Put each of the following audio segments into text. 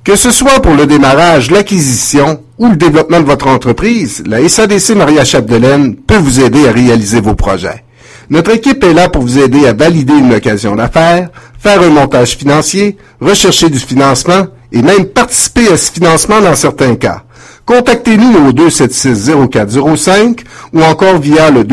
Que ce soit pour le démarrage, l'acquisition ou le développement de votre entreprise, la SADC Maria Chapdelaine peut vous aider à réaliser vos projets. Notre équipe est là pour vous aider à valider une occasion d'affaires, faire un montage financier, rechercher du financement et même participer à ce financement dans certains cas. Contactez-nous au 276-0405 ou encore via le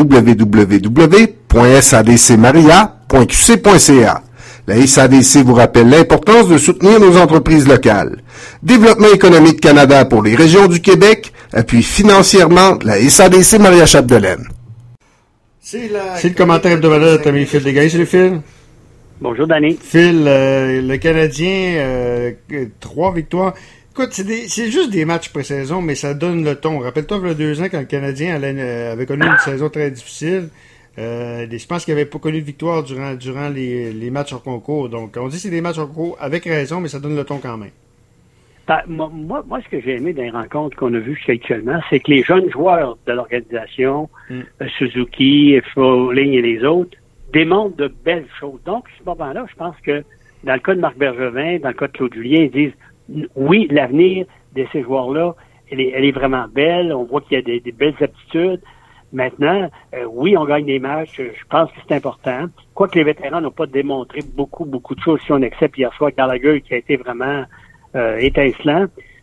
www.sadcmaria.qc.ca. La SADC vous rappelle l'importance de soutenir nos entreprises locales. Développement économique Canada pour les régions du Québec appuie financièrement la SADC Maria Chapdelaine. C'est le commentaire hebdomadaire de ton ami Phil Desgagne. Salut Phil. Bonjour Danny. Phil, le Canadien, 3 victoires. Écoute, c'est juste des matchs pré-saison, mais ça donne le ton. Rappelle-toi, il y a 2 ans, quand le Canadien avait connu une saison très difficile, je pense qu'il n'avait pas connu de victoire durant les matchs en concours. Donc, on dit que c'est des matchs en concours avec raison, mais ça donne le ton quand même. Moi, ce que j'ai aimé dans les rencontres qu'on a vues jusqu'à actuellement, c'est que les jeunes joueurs de l'organisation, Suzuki, Froling et les autres, démontrent de belles choses. Donc, à ce moment-là, je pense que dans le cas de Marc Bergevin, dans le cas de Claude Julien, ils disent oui, l'avenir de ces joueurs-là, elle est vraiment belle. On voit qu'il y a des belles aptitudes. Maintenant, oui, on gagne des matchs. Je pense que c'est important. Quoique les vétérans n'ont pas démontré beaucoup de choses, si on accepte hier soir Gallagher qui a été vraiment étincelant.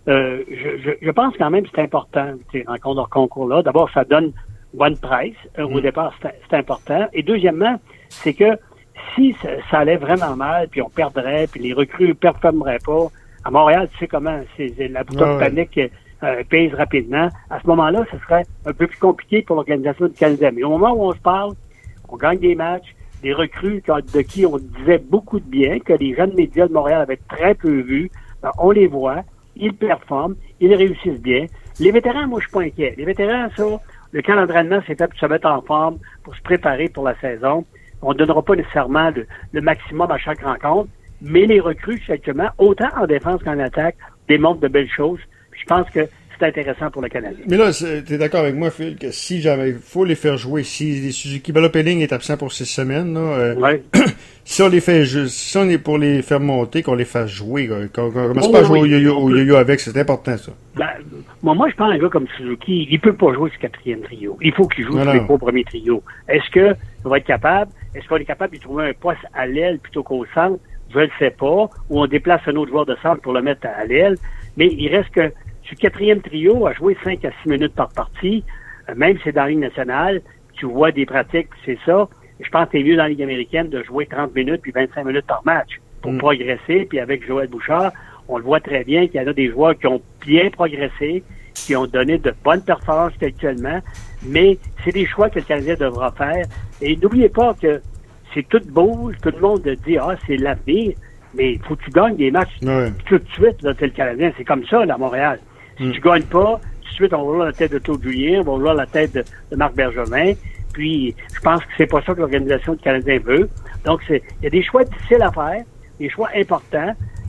Je pense quand même que c'est important, ces rencontres de concours-là. D'abord, ça donne bonne presse. Au départ, c'est important. Et deuxièmement, c'est que si ça allait vraiment mal, puis on perdrait, puis les recrues ne performeraient pas, à Montréal, tu sais comment, c'est la bouteille de panique pèse rapidement. À ce moment-là, ce serait un peu plus compliqué pour l'organisation du Canadien. Mais au moment où on se parle, on gagne des matchs, des recrues de qui on disait beaucoup de bien, que les jeunes médias de Montréal avaient très peu vu. On les voit, ils performent, ils réussissent bien. Les vétérans, moi, je suis pas inquiet. Les vétérans, ça, le camp d'entraînement, c'est fait pour se mettre en forme, pour se préparer pour la saison. On ne donnera pas nécessairement le maximum à chaque rencontre, mais les recrues, actuellement, autant en défense qu'en attaque, démontrent de belles choses. Puis je pense que c'est intéressant pour le Canadien. Mais là, tu es d'accord avec moi, Phil, que si jamais il faut les faire jouer, si Suzuki Pelling est absent pour 6 semaines, là, si on est pour les faire monter, qu'on les fasse jouer, qu'on commence pas à jouer au yo-yo avec, c'est important, ça. Moi, je pense un gars comme Suzuki, il peut pas jouer ce 4e trio. Il faut qu'il joue tous les 3 premiers trios. Est-ce qu'il va être capable? Est-ce qu'on est capable de trouver un poste à l'aile plutôt qu'au centre? Je ne le sais pas. Ou on déplace un autre joueur de centre pour le mettre à l'aile. Mais il reste que ce 4e trio a joué 5 à 6 minutes par partie. Même si c'est dans la Ligue nationale, tu vois des pratiques, c'est ça. Je pense que c'est mieux dans la Ligue américaine de jouer 30 minutes puis 25 minutes par match pour progresser. Puis avec Joël Bouchard, on le voit très bien qu'il y en a des joueurs qui ont bien progressé, qui ont donné de bonnes performances actuellement. Mais c'est des choix que le Canadien devra faire. Et n'oubliez pas que c'est tout beau, tout le monde dit « Ah, c'est l'avenir », mais il faut que tu gagnes des matchs tout de suite, là, c'est le Canadien. C'est comme ça, là, à Montréal. Si tu gagnes pas, tout de suite, on va voir la tête de Claude Julien, on va voir la tête de Marc Bergevin, puis je pense que c'est pas ça que l'organisation du Canadien veut. Donc, il y a des choix difficiles à faire, des choix importants,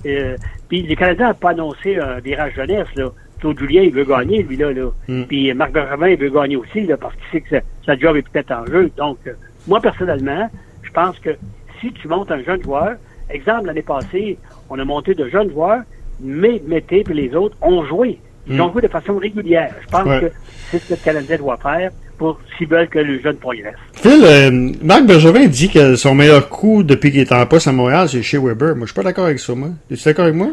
puis les Canadiens n'ont pas annoncé un virage jeunesse, là. Claude Julien, il veut gagner, lui, là. Puis Marc Bergevin, il veut gagner aussi, là, parce qu'il sait que sa job est peut-être en jeu. Donc, moi, personnellement, je pense que si tu montes un jeune joueur, exemple, l'année passée, on a monté de jeunes joueurs, mais Mété et les autres ont joué. Ils ont joué de façon régulière. Je pense que c'est ce que le Canadien doit faire pour s'ils veulent que le jeune progresse. Phil, Marc Bergevin dit que son meilleur coup depuis qu'il est en poste à Montréal, c'est chez Weber. Moi, je suis pas d'accord avec ça, moi. Es-tu d'accord avec moi?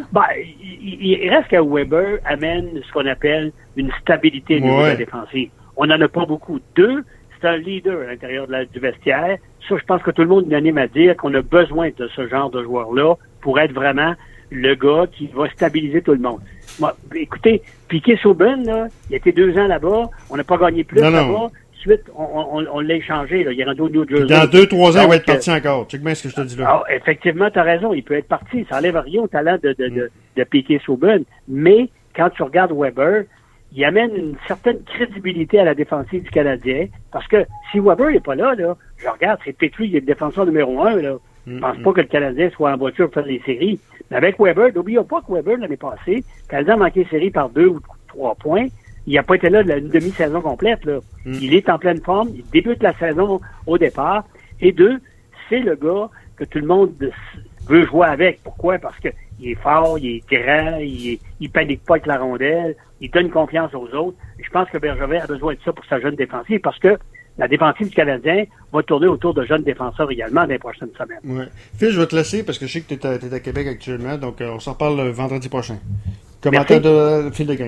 Il reste que Weber amène ce qu'on appelle une stabilité au niveau de la défensive. On n'en a pas beaucoup. 2, c'est un leader à l'intérieur du vestiaire. Ça, je pense que tout le monde est unanime à dire qu'on a besoin de ce genre de joueur-là pour être vraiment le gars qui va stabiliser tout le monde. Moi, écoutez, Piquet-Sauben, là, il a été 2 ans là-bas, on n'a pas gagné plus là-bas. Suite, on l'a échangé, là. Il est rendu au New Jersey. Dans 2-3 ans, il va être parti encore. Check bien ce que je te dis là. Effectivement, tu as raison, il peut être parti. Ça enlève rien au talent de Piquet-Sauben. Mais quand tu regardes Weber, il amène une certaine crédibilité à la défensive du Canadien. Parce que si Weber n'est pas là, je regarde, c'est Petrie, il est le défenseur numéro 1, là. Je pense pas que le Canadien soit en voiture pour faire les séries. Mais avec Weber, n'oublions pas que Weber, l'année passée, le Canadien a manqué les séries par 2 ou 3 points. Il n'a pas été là une demi-saison complète, là. Il est en pleine forme, il débute la saison au départ. Et 2, c'est le gars que tout le monde veut jouer avec. Pourquoi? Parce que il est fort, il est grand, il panique pas avec la rondelle, il donne confiance aux autres. Je pense que Bergevin a besoin de ça pour sa jeune défensive parce que la défensive du Canadien va tourner autour de jeunes défenseurs également dans les prochaines semaines. Ouais. Phil, je vais te laisser parce que je sais que tu es à Québec actuellement, donc on s'en parle vendredi prochain. Commentaire de Phil de Gain.